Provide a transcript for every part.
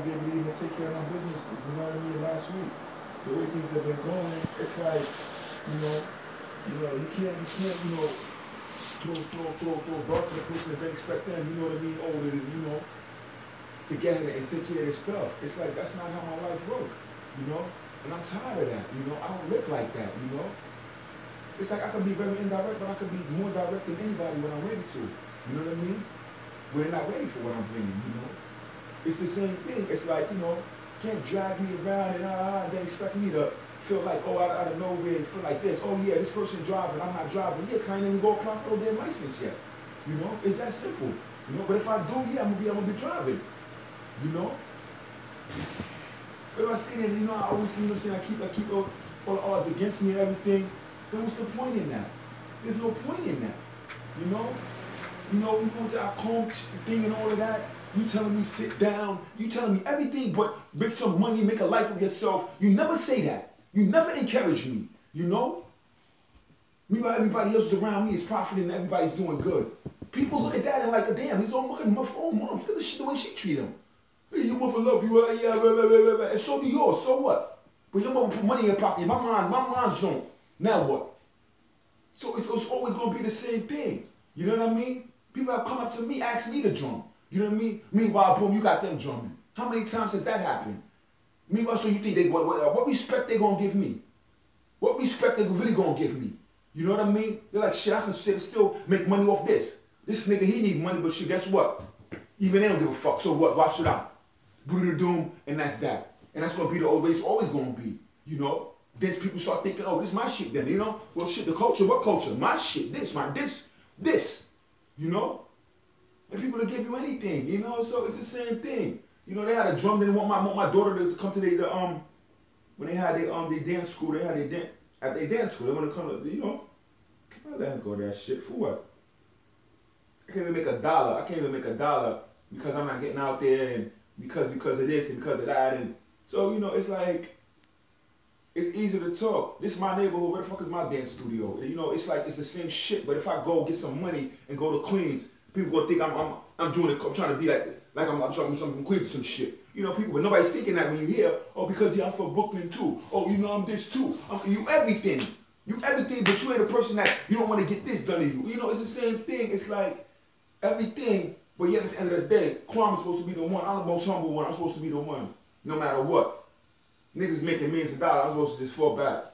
was able to even take care of my business, you know what I mean, last week. The way things have been going, it's like, you know, you can't, throw ball to the person and then expect them, you know what I mean, to get it and take care of their stuff. It's like, that's not how my life works, you know? And I'm tired of that, you know? I don't live like that, you know? It's like I can be very indirect, but I can be more direct than anybody when I'm ready to. You know what I mean? When they're not ready for what I'm bringing, you know? It's the same thing. It's like, you know, can't drag me around and then expect me to feel like, oh, out of nowhere, feel like this. Oh, yeah, this person driving, I'm not driving. Yeah, because I ain't even go apply for their license yet. You know? It's that simple. You know? But if I do, yeah, I'm going to be driving. You know? But if I see that, you know, I always, you know what I'm saying, I keep all the odds against me and everything, then what's the point in that? There's no point in that. You know? You know, even with that comb thing and all of that, you telling me sit down, you telling me everything but make some money, make a life of yourself. You never say that. You never encourage me, you know? Meanwhile, everybody else around me is profiting and everybody's doing good. People look at that and like, damn, he's all looking at my own mom. Look at the shit, the way she treat him. Hey, your mother love you, yeah, blah, blah, blah, blah. And so do yours, so what? But your mother put money in your pocket, my moms don't. Now what? So it's always gonna be the same thing. You know what I mean? People have come up to me, ask me to drum. You know what I mean? Meanwhile, boom, you got them drumming. How many times has that happened? Meanwhile, so you think what respect they gonna give me? What respect they really gonna give me? You know what I mean? They're like, shit, I can still make money off this. This nigga, he need money, but shit, guess what? Even they don't give a fuck. So what? Why should I? Buddha doom, and that's that. And that's gonna be the old way it's always gonna be. You know? Then people start thinking, oh, this is my shit then, you know? Well, shit, the culture, what culture? My shit, this. You know? And people will give you anything, you know? So it's the same thing. You know, they had a drum, they want my daughter to come to when they had their dance school, they had at their dance school, they want to come to, you know? I let her go to that shit for what? I can't even make a dollar because I'm not getting out there and because of this and because of that. And so, you know, it's like, it's easy to talk. This is my neighborhood. Where the fuck is my dance studio? You know, it's like it's the same shit. But if I go get some money and go to Queens, people gonna think I'm doing it. I'm trying to be like I'm from Queens or some shit. You know, people. But nobody's thinking that when you hear, oh, because yeah, I'm from Brooklyn too. Oh, you know, I'm this too. You everything. You everything. But you ain't a person that you don't want to get this done to you. You know, it's the same thing. It's like everything. But yet at the end of the day, Kwame is supposed to be the one. I'm the most humble one. I'm supposed to be the one, no matter what. Niggas making millions of dollars, I'm supposed to just fall back.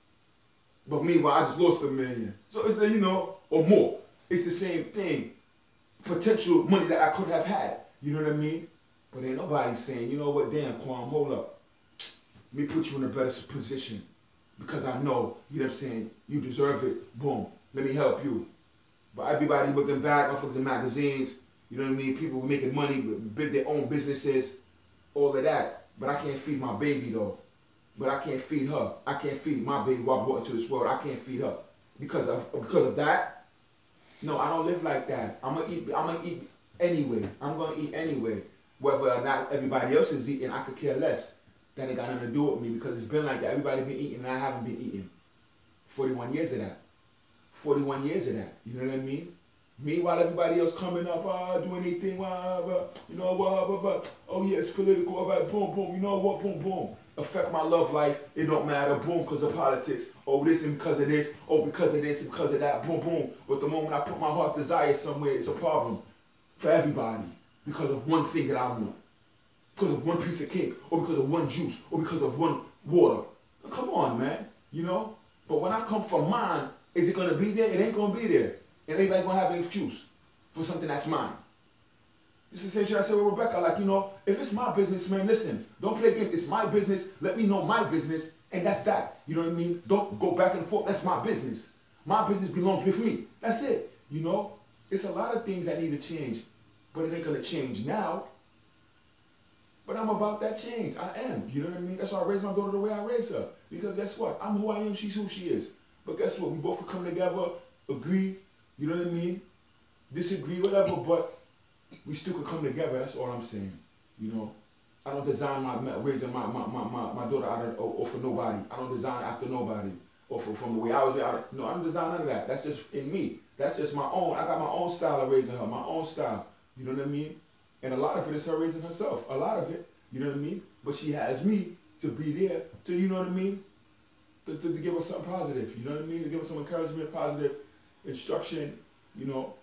But meanwhile, I just lost $1 million. So it's, you know, or more. It's the same thing. Potential money that I could have had. You know what I mean? But ain't nobody saying, you know what, damn, Kwame, hold up. Let me put you in a better position. Because I know, you know what I'm saying, you deserve it. Boom. Let me help you. But everybody looking back, motherfuckers in magazines, you know what I mean? People making money, build their own businesses, all of that. But I can't feed my baby though. But I can't feed her. I can't feed my baby who I brought into this world. I can't feed her. Because of that? No, I don't live like that. I'm gonna eat anyway. I'm gonna eat anyway. Whether or not everybody else is eating, I could care less. That ain't got nothing to do with me because it's been like that. Everybody been eating and I haven't been eating. 41 years of that. 41 years of that. You know what I mean? Meanwhile, everybody else coming up, doing anything, you know, oh yeah, it's political, all right, boom, boom, you know what, boom, boom. Affect my love life, it don't matter, boom, because of politics. Oh, this and because of this, oh, because of this and because of that, boom, boom. But the moment I put my heart's desire somewhere, it's a problem for everybody because of one thing that I want. Because of one piece of cake, or because of one juice, or because of one water. Come on, man, you know? But when I come for mine, is it going to be there? It ain't going to be there. And everybody gonna have an excuse for something that's mine. This is the same shit I said with Rebecca. Like, you know, if it's my business, man, listen, don't play games. It's my business. Let me know my business, and that's that. You know what I mean? Don't go back and forth. That's my business. My business belongs with me. That's it. You know, it's a lot of things that need to change, but it ain't gonna change now. But I'm about that change. I am. You know what I mean? That's why I raised my daughter the way I raised her. Because guess what? I'm who I am. She's who she is. But guess what? We both could come together, agree. You know what I mean? Disagree, whatever, but we still could come together. That's all I'm saying. You know, I don't design raising my daughter out of, or for nobody. I don't design after nobody or from the way I was raised. No, I don't design none of that. That's just in me. That's just my own. I got my own style of raising her, my own style. You know what I mean? And a lot of it is her raising herself. A lot of it. You know what I mean? But she has me to be there to, you know what I mean? To give her something positive, you know what I mean? To give her some encouragement, positive instruction, you know,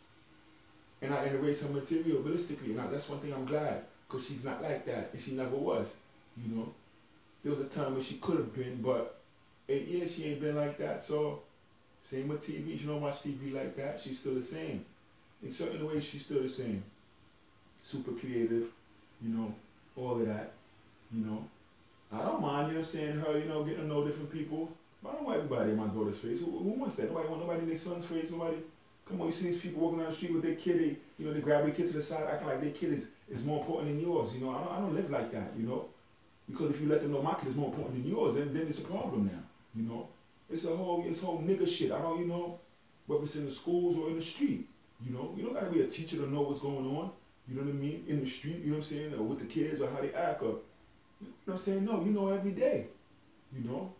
and I erase her materialistically. And that's one thing I'm glad, because she's not like that, and she never was, you know. There was a time when she could have been, but 8 years she ain't been like that. So same with TV. She don't watch TV like that. She's still the same. In certain ways, she's still the same. Super creative, you know, all of that, you know. I don't mind, you know what I'm saying, her, you know, getting to know different people. But I don't want everybody in my daughter's face. Who wants that? Nobody in their son's face. Nobody. Come on, you see these people walking down the street with their kid. They grab their kid to the side, acting like their kid is more important than yours. You know, I don't live like that. You know, because if you let them know my kid is more important than yours, then it's a problem now. You know, it's whole nigga shit. I don't, you know, whether it's in the schools or in the street. You know, you don't gotta be a teacher to know what's going on. You know what I mean? In the street, you know what I'm saying, or with the kids or how they act, or you know what I'm saying? No, you know every day. You know.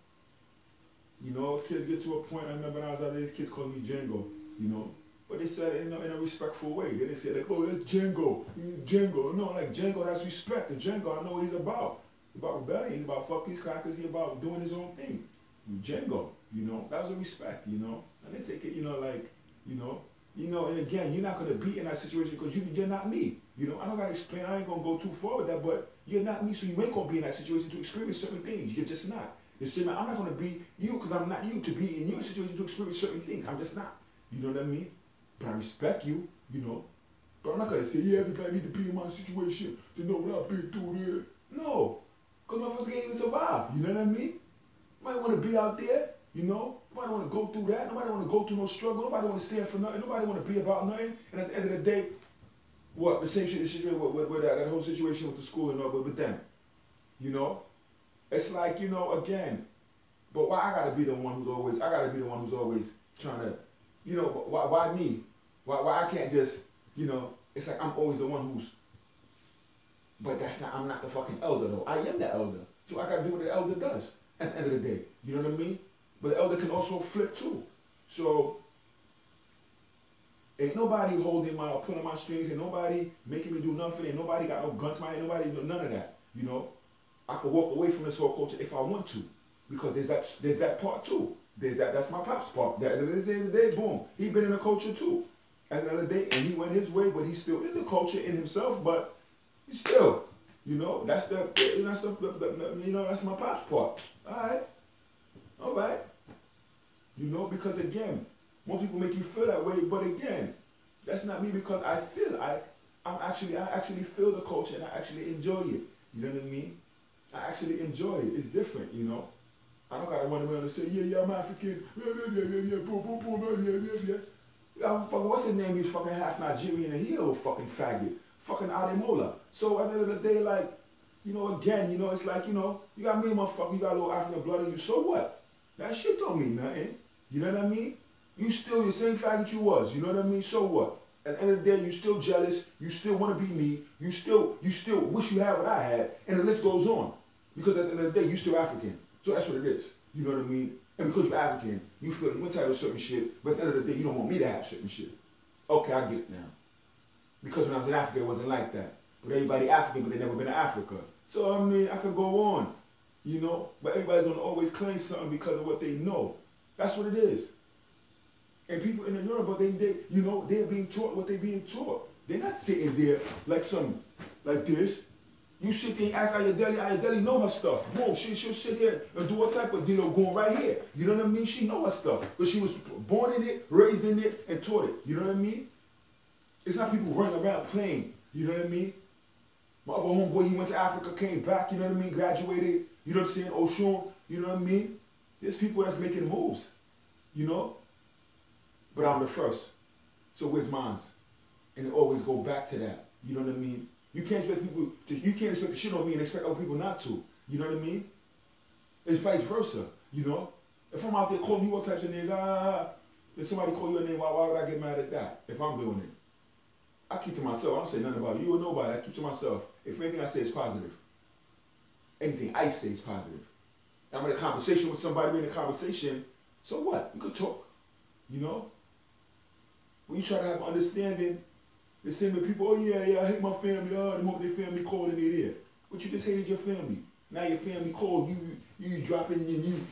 You know, kids get to a point. I remember when I was out there, these kids called me Django. You know, but they said it in a respectful way. They didn't say like, oh, that's Django, Django. No, like Django, that's respect. And Django, I know what he's about. He's about rebellion. He's about fuck these crackers. He's about doing his own thing. Django, you know, that was a respect. You know, and they take it, you know, like, you know. And again, you're not gonna be in that situation because you're not me. You know, I don't gotta explain. I ain't gonna go too far with that, but you're not me, so you ain't gonna be in that situation to experience certain things. You're just not. I'm not gonna be you because I'm not you to be in your situation to experience certain things. I'm just not. You know what I mean? But I respect you. You know. But I'm not gonna say, yeah, everybody need to be in my situation to know what I've been through there. No, because motherfuckers can't even survive. You know what I mean? Nobody wanna be out there. You know, nobody want to go through that. Nobody want to go through no struggle. Nobody want to stand for nothing. Nobody want to be about nothing. And at the end of the day, what the same shit with that whole situation with the school and all, with them. You know, it's like, you know, again. But why I gotta be the one who's always? I gotta be the one who's always trying to, you know. Why me? Why I can't just, you know? It's like I'm always the one who's. But that's not. I'm not the fucking elder though. I am the elder. So I gotta do what the elder does. At the end of the day, you know what I mean? But the elder can also flip too. So, ain't nobody holding my or pulling my strings, ain't nobody making me do nothing, ain't nobody got no gun to my head, nobody do none of that. You know? I could walk away from this whole culture if I want to. Because there's that part too. That's my pop's part. At the end of the day, boom. He been in the culture too. At the end of the day, and he went his way, but he's still in the culture in himself, but he's still, you know, that's my pop's part. All right. You know, because again, most people make you feel that way, but again, that's not me because I actually feel the culture and I actually enjoy it. You know what I mean? I actually enjoy it. It's different, you know. I don't gotta run around and say, yeah, I'm African, what's his name? He's fucking half Nigerian and he a little fucking faggot. Fucking Ademola. So at the end of the day, like, you know, again, you know, it's like, you know, you got me, motherfucker, you got a little African blood in you, so what? That shit don't mean nothing. You know what I mean? You still the same faggot you was. You know what I mean? So what? At the end of the day, you still jealous. You still want to be me. You still wish you had what I had. And the list goes on. Because at the end of the day, you still African. So that's what it is. You know what I mean? And because you're African, you feel you're entitled to certain shit. But at the end of the day, you don't want me to have certain shit. Okay, I get it now. Because when I was in Africa, it wasn't like that. But everybody African, but they never been to Africa. So I mean, I could go on. You know? But everybody's gonna always claim something because of what they know. That's what it is. And people in Europe, but they're being taught what they're being taught. They're not sitting there like this. You sit there and ask Ayodele know her stuff. Whoa, she'll sit here and do all type of, going right here. You know what I mean? She know her stuff. Because she was born in it, raised in it, and taught it. You know what I mean? It's not people running around playing. You know what I mean? My other homeboy, he went to Africa, came back, you know what I mean? Graduated, you know what I'm saying? Oshun, you know what I mean? There's people that's making moves, you know? But I'm the first. So where's mine? And it always go back to that. You know what I mean? You can't expect to shit on me and expect other people not to. You know what I mean? It's vice versa, you know? If I'm out there calling you all types of names, if somebody call you a name, why would I get mad at that if I'm doing it? I keep to myself. I don't say nothing about you or nobody. I keep to myself. If anything I say is positive. Anything I say is positive. I'm in a conversation with somebody, we're in a conversation, so what? You could talk, you know? When you try to have understanding, the same with people, oh yeah, I hate my family, they want their family called and they're there. But you just hated your family. Now your family called you, you dropping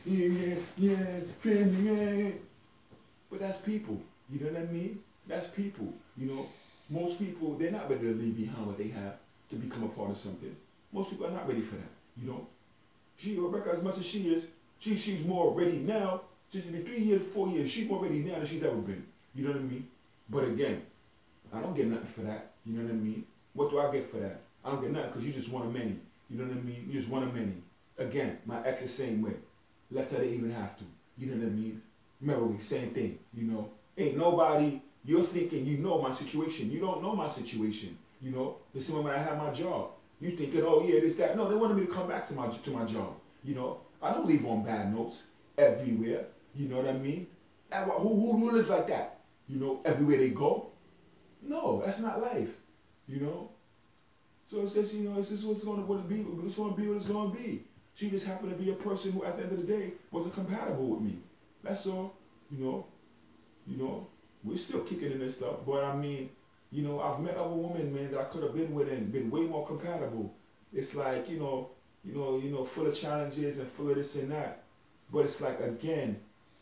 yeah, family, yeah. But that's people. You know what I mean? That's people. You know, most people, they're not ready to leave behind what they have to become a part of something. Most people are not ready for that. You know, Rebecca, as much as she is, she's more ready now. She's been 3 years, 4 years. She's more ready now than she's ever been. You know what I mean? But again, I don't get nothing for that. You know what I mean? What do I get for that? I don't get nothing because you just one of many. You know what I mean? You just one of many. Again, my ex the same way. Left her to even have to. You know what I mean? Melody, same thing. You know, ain't nobody. You're thinking you know my situation. You don't know my situation. You know, the same way when I had my job. You thinking, oh yeah, this that. No, they wanted me to come back to my job. You know, I don't leave on bad notes everywhere. You know what I mean? And who lives like that? You know, everywhere they go. No, that's not life. You know. So it's just it's just what's going to be. It's going to be what it's going to be. She just happened to be a person who, at the end of the day, wasn't compatible with me. That's all. You know. You know. We're still kicking in this stuff, but I mean, I've met other women, man, that I could have been with and been way more compatible. It's like, full of challenges and full of this and that. But it's like, again,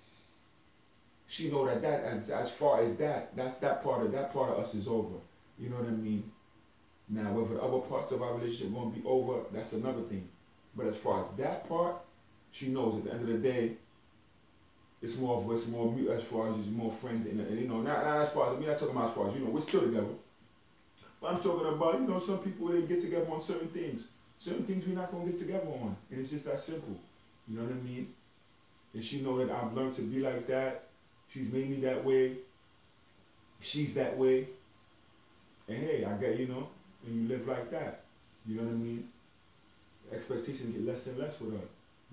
she know that as far as that part of us is over. You know what I mean? Now, whether the other parts of our relationship gonna be over, that's another thing. But as far as that part, she knows at the end of the day, it's more of us, more as far as more friends, and not as far as, I'm not talking about as far as, we're still together. But I'm talking about, some people, they get together on certain things. Certain things we're not gonna get together on. And it's just that simple. You know what I mean? And she know that I've learned to be like that. She's made me that way. She's that way. And hey, I get, and you live like that. You know what I mean? Expectations get less and less with her,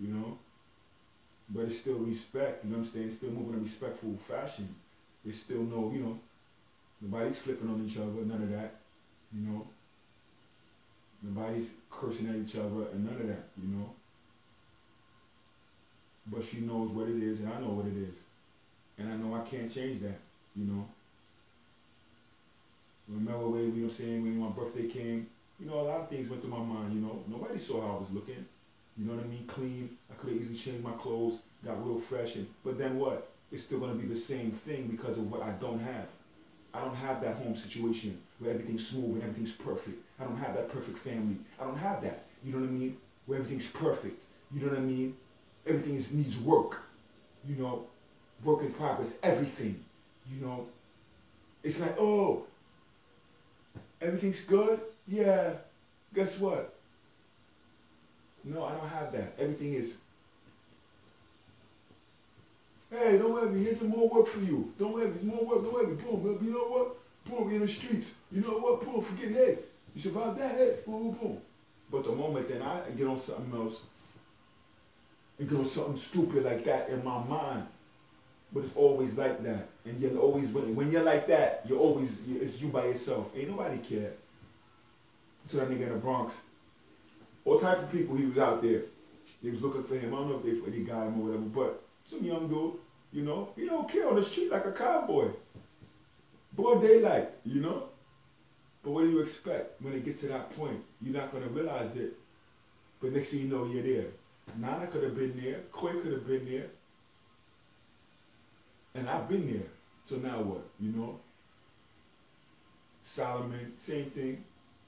But it's still respect, you know what I'm saying? It's still moving in a respectful fashion. It's still nobody's flipping on each other, none of that, Nobody's cursing at each other and none of that, But she knows what it is and I know what it is. And I know I can't change that, Remember when my birthday came, a lot of things went through my mind, Nobody saw how I was looking. You know what I mean? Clean. I could have easily changed my clothes, got real fresh, but then what? It's still gonna be the same thing because of what I don't have. I don't have that home situation where everything's smooth and everything's perfect. I don't have that perfect family. I don't have that. You know what I mean? Where everything's perfect. You know what I mean? Everything needs work. Work in progress. Everything. It's like, oh, everything's good? Yeah. Guess what? No, I don't have that. Everything is, hey, don't worry, here's some more work for you. Don't worry, there's more work, don't worry, boom, you know what? Boom, you're in the streets. You know what? Boom, forget, hey, you survived that, hey, boom, boom, boom. But the moment then I get on something else, and get on something stupid like that in my mind, but it's always like that. And you're always, when you're like that, it's you by yourself. Ain't nobody care. So that nigga in the Bronx, all type of people, he was out there. They was looking for him. I don't know if they got him or whatever, but some young dude, he don't care on the street like a cowboy. Broad daylight, But what do you expect when it gets to that point? You're not going to realize it, but next thing you know, you're there. Nana could have been there. Koi could have been there. And I've been there. So now what, Solomon, same thing.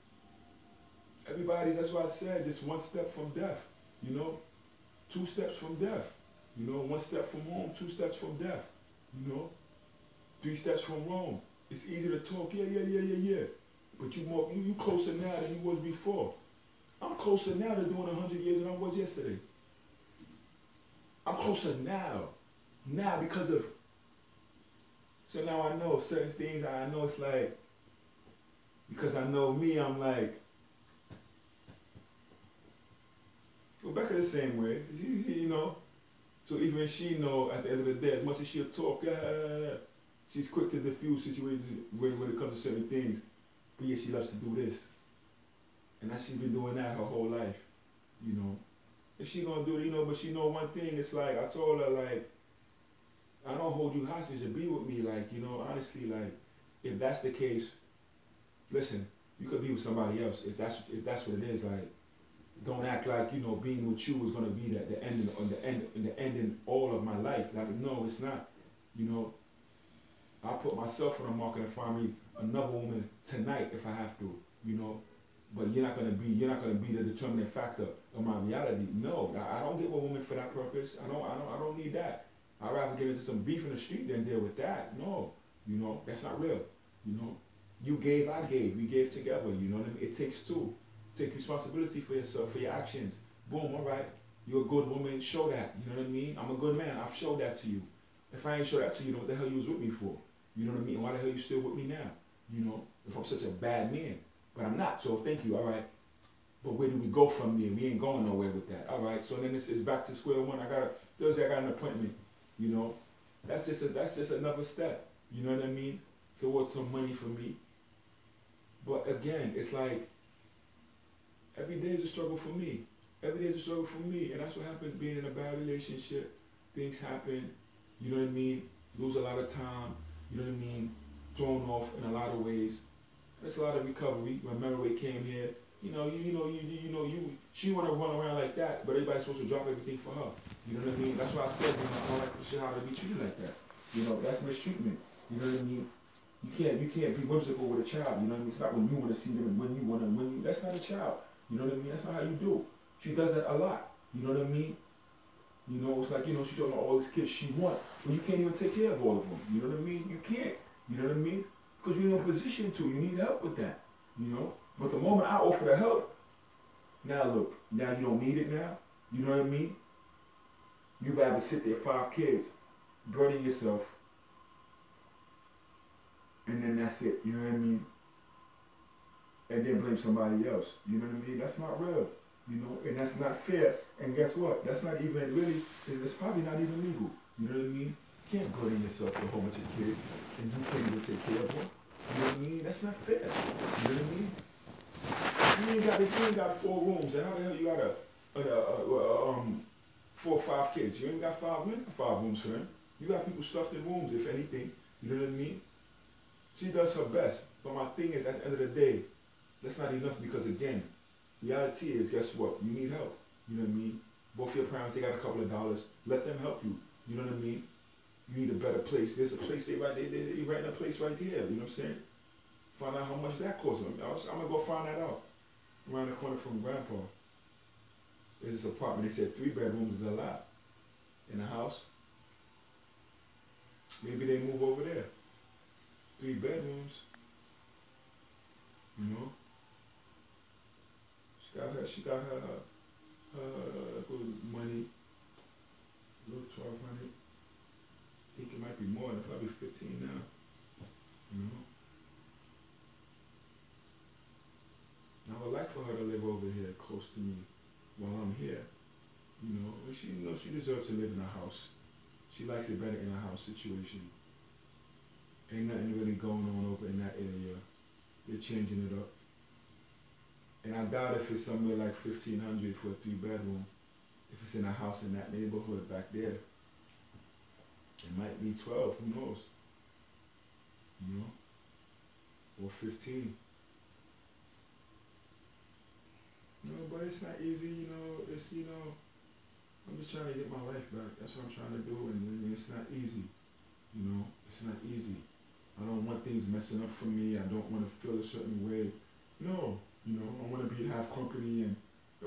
That's why I said, just one step from death, 2 steps from death, 1 step from home, 2 steps from death, 3 steps from Rome. It's easy to talk, yeah. But you closer now than you was before. I'm closer now to doing 100 years than I was yesterday. I'm closer now. Now because of, so now I know certain things, I know it's like, because I know me, I'm like, Rebecca the same way, so even she know at the end of the day, as much as she'll talk, she's quick to diffuse situations when it comes to certain things, but yeah, she loves to do this. And she's been doing that her whole life, And she gonna do it, but she know one thing, it's like, I told her, like, I don't hold you hostage to be with me, like, honestly, like, if that's the case, listen, you could be with somebody else, if that's what it is, like, Don't act like being with you is gonna be the end on the ending all of my life. Like no, it's not. You know, I put myself on the market and find me another woman tonight if I have to. You know, but you're not gonna be the determining factor of my reality. No, I don't get with women for that purpose. I don't need that. I'd rather get into some beef in the street than deal with that. No, that's not real. You know, you gave, I gave, we gave together. You know what I mean? It takes two. Take responsibility for yourself, for your actions. Boom, all right. You're a good woman, show that. You know what I mean? I'm a good man, I've showed that to you. If I ain't show that to you, then what the hell you was with me for? You know what I mean? And why the hell you still with me now? You know, if I'm such a bad man. But I'm not, so thank you, all right. But where do we go from there? We ain't going nowhere with that. All right. So then it's back to square one. Thursday I got an appointment. You know, that's just another step. You know what I mean? Towards some money for me. But again, it's like every day is a struggle for me. Every day is a struggle for me, and that's what happens being in a bad relationship. Things happen. You know what I mean? Lose a lot of time. You know what I mean? Thrown off in a lot of ways. There's a lot of recovery. When Mary came here, she want to run around like that, but everybody's supposed to drop everything for her. You know what I mean? That's why I said, I don't like shit how to be treated like that. That's mistreatment. You know what I mean? You can't be whimsical with a child. You know what I mean? It's not when you want to see them and when you. That's not a child. You know what I mean? That's not how you do. She does that a lot. You know what I mean? It's like she's talking about all these kids she wants, but you can't even take care of all of them. You know what I mean? You can't. You know what I mean? Because you're in a position to. You need help with that. But the moment I offer the help, now look, now you don't need it now. You know what I mean? You rather sit there 5 kids, burning yourself, and then that's it. You know what I mean? And then blame somebody else. You know what I mean? That's not real. And that's not fair. And guess what? That's not even really, it's probably not even legal. You know what I mean? You can't burden yourself for a whole bunch of kids and you can't even take care of them. You know what I mean? That's not fair. You know what I mean? You ain't got 4 rooms, and how the hell you got 4 or 5 kids? You ain't got 5. You ain't got 5 rooms for them. You got people stuffed in rooms, if anything. You know what I mean? She does her best, but my thing is, at the end of the day, that's not enough because again, reality is, guess what? You need help. You know what I mean? Both your parents, they got a couple of dollars. Let them help you. You know what I mean? You need a better place. There's a place they rent a place right here. You know what I'm saying? Find out how much that costs. I'm gonna go find that out. Around the corner from Grandpa. There's this apartment. They said 3 bedrooms is a lot in a house. Maybe they move over there. 3 bedrooms. She got her money. A little 1,200. I think it might be more than probably 15 now. I would like for her to live over here close to me while I'm here. She deserves to live in a house. She likes it better in a house situation. Ain't nothing really going on over in that area. They're changing it up. And I doubt if it's somewhere like 1,500 for a 3-bedroom. If it's in a house in that neighborhood back there. It might be 12, who knows? Or 15. But it's not easy, it's, I'm just trying to get my life back. That's what I'm trying to do, and it's not easy. It's not easy. I don't want things messing up for me. I don't want to feel a certain way. No, I want to have company and,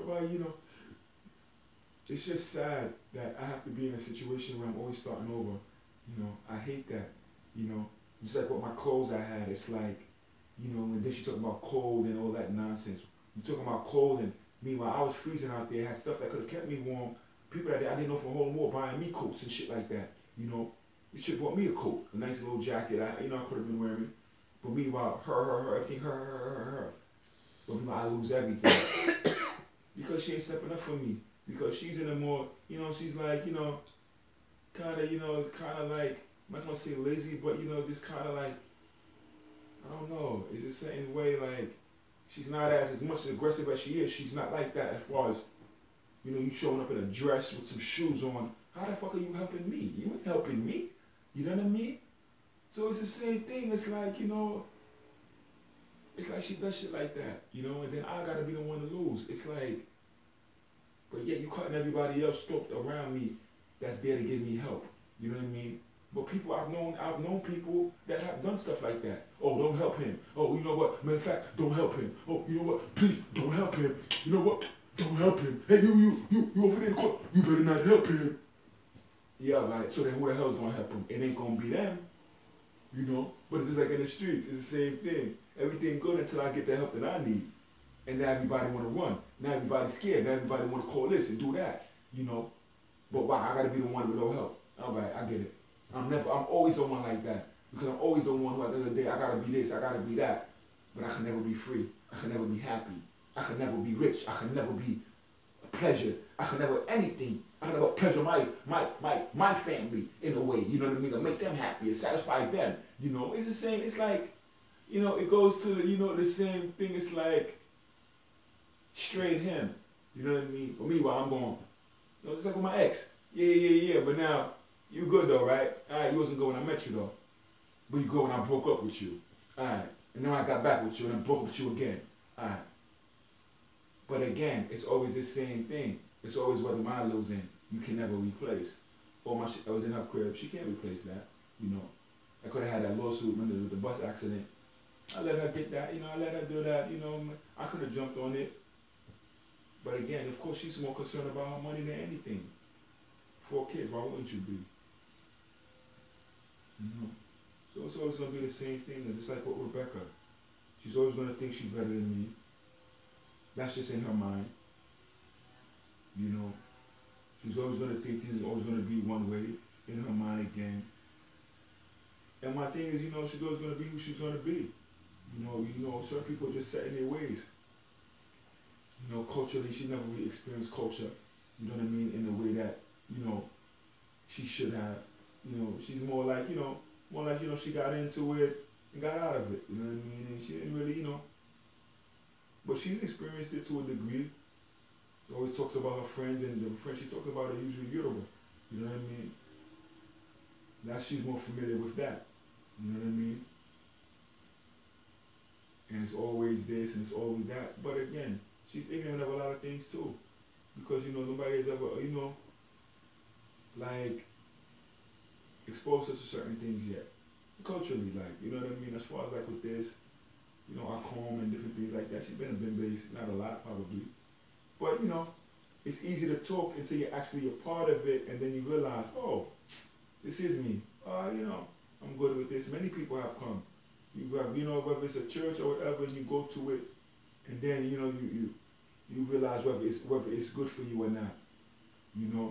it's just sad that I have to be in a situation where I'm always starting over. I hate that. Just like with my clothes I had, it's like, and then she talking about cold and all that nonsense. You talking about cold, and meanwhile I was freezing out there, had stuff that could have kept me warm. People that I didn't know from home war buying me coats and shit like that. You should have bought me a coat, a nice little jacket. I could have been wearing it. But meanwhile, her, everything, her. But meanwhile, I lose everything because she ain't stepping up for me. Because she's in a more, she's like, kind of like, I'm not gonna say lazy, but just kind of like, I don't know. It's a certain way like. She's not as much aggressive as she is. She's not like that as far as, you showing up in a dress with some shoes on. How the fuck are you helping me? You ain't helping me. You know what I mean? So it's the same thing. It's like, it's like she does shit like that, and then I gotta be the one to lose. It's like, But yet you cutting everybody else throat around me that's there to give me help. You know what I mean? But people I've known people that have done stuff like that. Oh, don't help him. Oh, you know what? Matter of fact, don't help him. Oh, you know what? Please don't help him. You know what? Don't help him. Hey, you over there in the court. You better not help him. Yeah, right. So then who the hell's gonna help him? It ain't gonna be them, you know. But it's just like in the streets. It's the same thing. Everything good until I get the help that I need. And now everybody want to run. Now everybody's scared. Now everybody want to call this and do that, you know. But why? I gotta be the one with no help. All right, I get it. I'm always the one like that. Because I'm always the one who at the end of the day, I gotta be this, I gotta be that. But I can never be free. I can never be happy. I can never be rich. I can never be pleasure. I can never anything. I can never pleasure my family in a way, you know what I mean? To make them happy and satisfy them. You know, it's the same, it's like, you know, it goes to the, you know, the same thing. It's like straight him. You know what I mean? For me, while I'm going, you know, it's like with my ex. Yeah. But now, you good though, right? Alright, you wasn't good when I met you though. But you good when I broke up with you. Alright. And then I got back with you and I broke up with you again. Alright. But again, it's always the same thing. It's always what the mind lives in. You can never replace. Or I was in her crib. She can't replace that. You know. I could have had that lawsuit with the bus accident. I let her get that. You know, I let her do that. You know, I could have jumped on it. But again, of course, she's more concerned about her money than anything. 4 kids, why wouldn't you be? You know. So it's always going to be the same thing. Just like with Rebecca. She's always going to think she's better than me. That's just in her mind. You know. She's always going to think things are always going to be one way in her mind again. And my thing is, you know, she's always going to be who she's going to be. You know, certain people are just set in their ways. You know, culturally, she never really experienced culture. You know what I mean? In the way that, you know, she should have. You know, she's more like, she got into it and got out of it. You know what I mean? And she didn't really, you know. But she's experienced it to a degree. She always talks about her friends, and the friends she talks about are usually Yoruba. You know what I mean? Now she's more familiar with that. You know what I mean? And it's always this and it's always that. But again, she's ignorant of a lot of things too. Because, you know, nobody has ever, you know, like, exposed us to certain things yet. Culturally, like, you know what I mean? As far as like with this, you know, our home and different things like that. She's been a bin base, not a lot probably. But, you know, it's easy to talk until you're actually a part of it, and then you realize, oh, this is me. You know, I'm good with this. Many people have come. You have, you know, whether it's a church or whatever, and you go to it, and then, you know, you realize whether it's good for you or not. You know.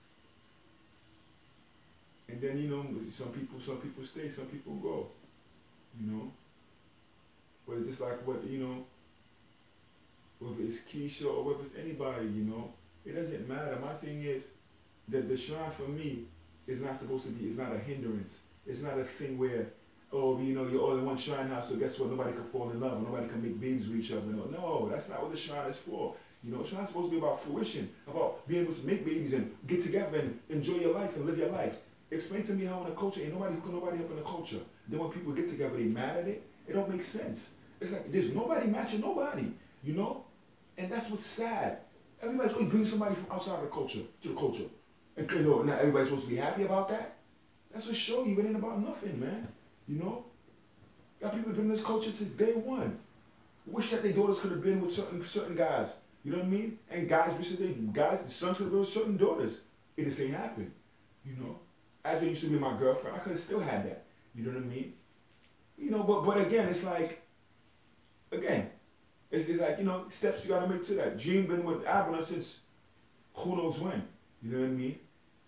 And then, you know, some people stay, some people go. You know. But it's just like what, you know, whether it's Keisha or whether it's anybody, you know, it doesn't matter. My thing is that the shrine for me is not supposed to be, it's not a hindrance. It's not a thing where, oh, you know, you're all in one shrine house, so guess what, nobody can fall in love, or nobody can make babies with each other. No, that's not what the shrine is for. You know, the shrine's supposed to be about fruition, about being able to make babies and get together and enjoy your life and live your life. Explain to me how in a culture, ain't nobody help in the culture. Then when people get together, they mad at it. It don't make sense. It's like there's nobody matching nobody, you know? And that's what's sad. Everybody's always bringing somebody from outside of the culture to the culture. And you know, not everybody's supposed to be happy about that. That's what show you it ain't about nothing, man. You know? Got people been in this culture since day one. Wish that their daughters could have been with certain guys. You know what I mean? And guys wish that the sons could have been with certain daughters. It just ain't happened. You know? As used to be my girlfriend, I could have still had that. You know what I mean? You know, but again, it's like, it's like, you know, steps you gotta make to that. Jean been with Abner since who knows when. You know what I mean?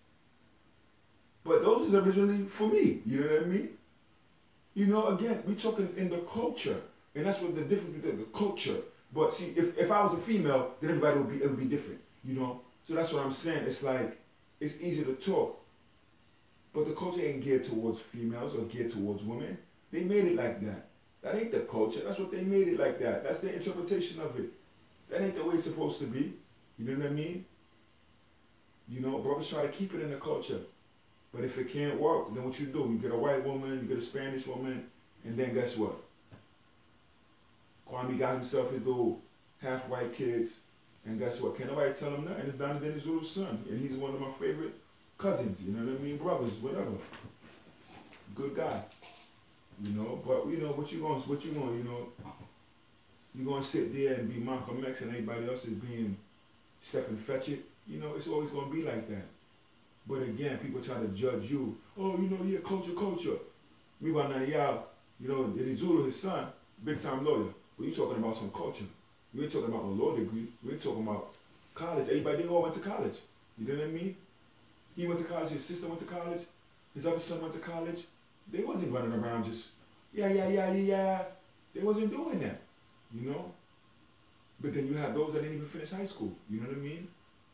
But those is originally for me. You know what I mean? You know, again, we talking in the culture. And that's what the difference between the culture. But see, if I was a female, then everybody would be different. You know? So that's what I'm saying. It's like, it's easy to talk. But the culture ain't geared towards females or geared towards women. They made it like that. That ain't the culture. That's what they made it like that. That's their interpretation of it. That ain't the way it's supposed to be. You know what I mean? You know, brothers try to keep it in the culture. But if it can't work, then what you do? You get a white woman, you get a Spanish woman, and then guess what? Kwame got himself his little half-white kids, And guess what? Can't nobody tell him nothing. It's Donnie Denny's little son. And he's one of my favorite cousins, you know what I mean? Brothers, whatever. Good guy. You know, but what you gonna, you gonna sit there and be Malcolm X and everybody else is being step and fetch it. You know, it's always gonna be like that. But again, people try to judge you. Oh, yeah, culture. Meanwhile, now y'all, Zulu, his son, big time lawyer. But you talking about some culture. You ain't talking about no law degree. You ain't talking about college. Everybody, they all went to college. You know what I mean? He went to college, his sister went to college, his other son went to college. They wasn't running around just, yeah. They wasn't doing that, you know? But then you have those that didn't even finish high school, you know what I mean?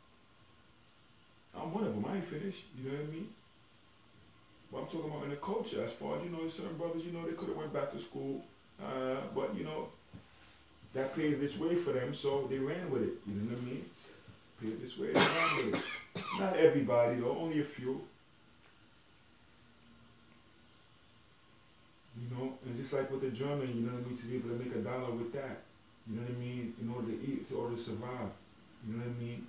I'm one of them, I ain't finished, you know what I mean? But I'm talking about in the culture, as far as, certain brothers, they could have went back to school, but, that paved this way for them, so they ran with it, you know what I mean? Paved this way, they ran with it. Not everybody though, only a few. And just like with the drumming, you know what I mean, to be able to make $1 with that, you know what I mean, in order to eat, in order to survive, you know what I mean?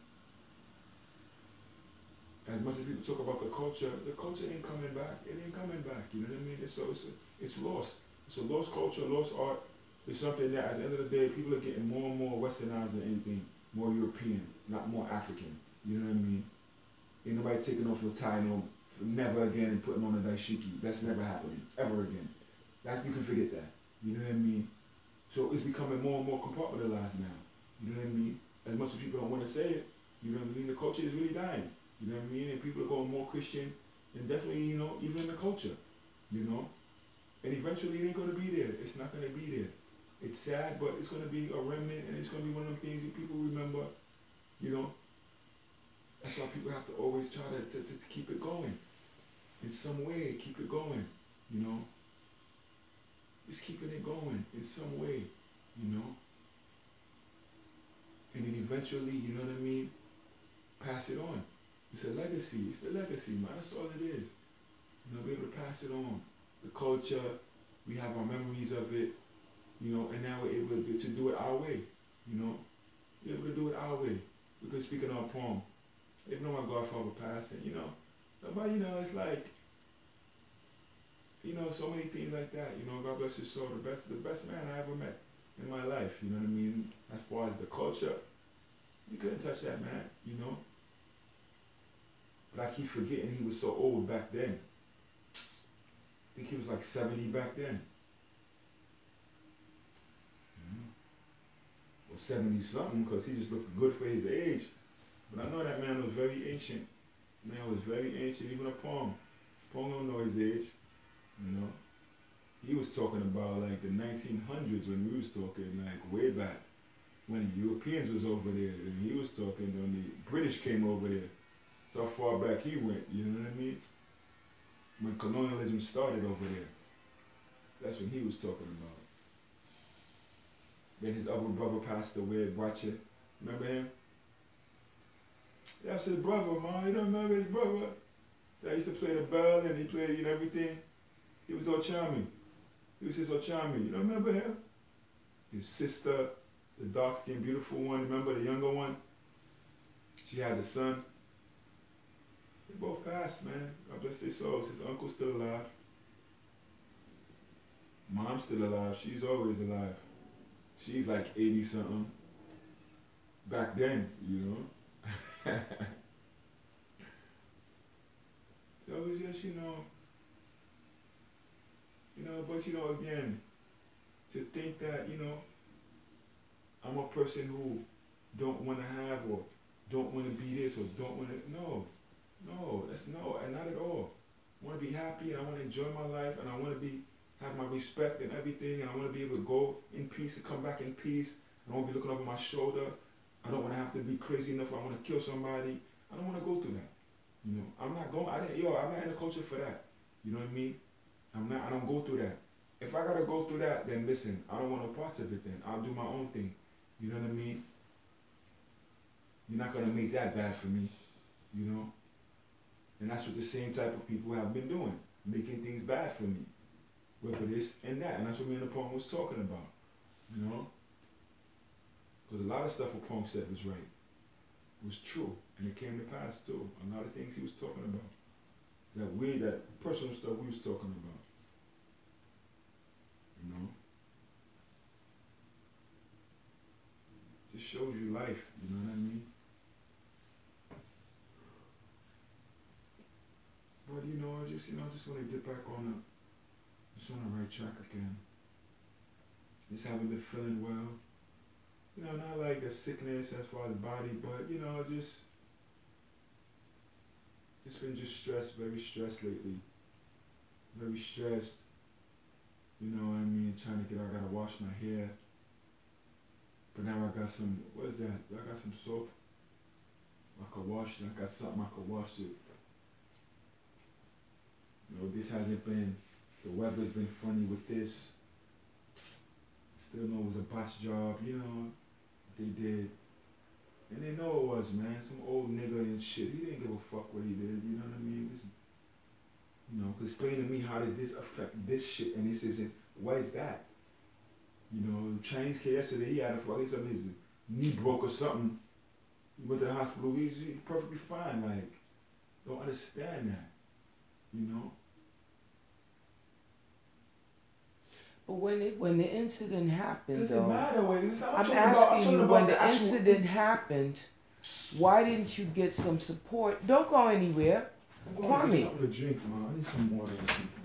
As much as people talk about the culture ain't coming back. It ain't coming back, you know what I mean? It's lost. It's a lost culture, lost art. It's something that at the end of the day, people are getting more and more westernized than anything, more European, not more African, you know what I mean? Ain't nobody taking off your tie never again and putting on a daishiki. That's never happening, ever again. That you can forget that. You know what I mean? So it's becoming more and more compartmentalized now. You know what I mean? As much as people don't want to say it, you know what I mean? The culture is really dying. You know what I mean? And people are going more Christian, and definitely, even in the culture, And eventually it ain't gonna be there. It's not gonna be there. It's sad, but it's gonna be a remnant, and it's gonna be one of them things that people remember, That's why people have to always try to keep it going. In some way, keep it going, Just keeping it going in some way, And then eventually, you know what I mean? Pass it on. It's a legacy. It's the legacy, man. That's all it is. Be able to pass it on. The culture, we have our memories of it, and now we're able to do it our way, We're able to do it our way. We could speak in our poem. Even though my godfather passed, and but it's like, so many things like that. God bless his soul. The best man I ever met in my life. You know what I mean? As far as the culture, you couldn't touch that man. But I keep forgetting he was so old back then. I think he was like 70 back then. Or 70 something, because he just looked good for his age. But I know that man was very ancient. Man was very ancient, even a Pong. Pong don't know his age, He was talking about like the 1900s when we was talking, like way back. When the Europeans was over there, and he was talking when the British came over there. So how far back he went, you know what I mean? When colonialism started over there. That's when he was talking about. Then his other brother passed away, Brache. Remember him? That's his brother, man. You don't remember his brother? That used to play the bell and he played everything. He was Ochami. He was his Ochami. You don't remember him? His sister, the dark-skinned, beautiful one. Remember the younger one? She had a son. They both passed, man. God bless their souls. His uncle's still alive. Mom's still alive. She's always alive. She's like 80 something. Back then, So it was just, but again, to think that, I'm a person who don't want to have or don't want to be this or don't want to, no, and not at all. I want to be happy and I want to enjoy my life and I want to have my respect and everything and I want to be able to go in peace and come back in peace. I don't want to be looking over my shoulder. I don't want to have to be crazy enough where I want to kill somebody. I don't want to go through that. I'm not in the culture for that. You know what I mean? I don't go through that. If I gotta go through that, then listen, I don't want no parts of it then. I'll do my own thing. You know what I mean? You're not gonna make that bad for me. And that's what the same type of people have been doing. Making things bad for me. Whether this and that. And that's what me and the poem was talking about. Because a lot of stuff what Punk said was right. was true, and it came to pass too. A lot of things he was talking about, that personal stuff we was talking about, you know, just shows you life. You know what I mean? But I just want to get back just on the right track again. Just haven't been feeling well. Not like a sickness as far as the body, but it's been just stressed, very stressed lately. Very stressed. You know what I mean? Trying to I gotta wash my hair. But now I got what is that? I got some soap. I could wash it. I got something I could wash it. This hasn't been, the weather's been funny with this. Still know it was a botch job, they did. And they know it was, man. Some old nigga and shit. He didn't give a fuck what he did, you know what I mean? Explain to me how does this affect this shit and this is, what is that? The Chinese kid yesterday, he had his knee broke or something. He went to the hospital, he's perfectly fine, like, don't understand that, But when the incident happened, doesn't matter. I'm asking you, when the incident happened, why didn't you get some support? Don't go anywhere. I'm going to get something to drink, man. I need some water or something.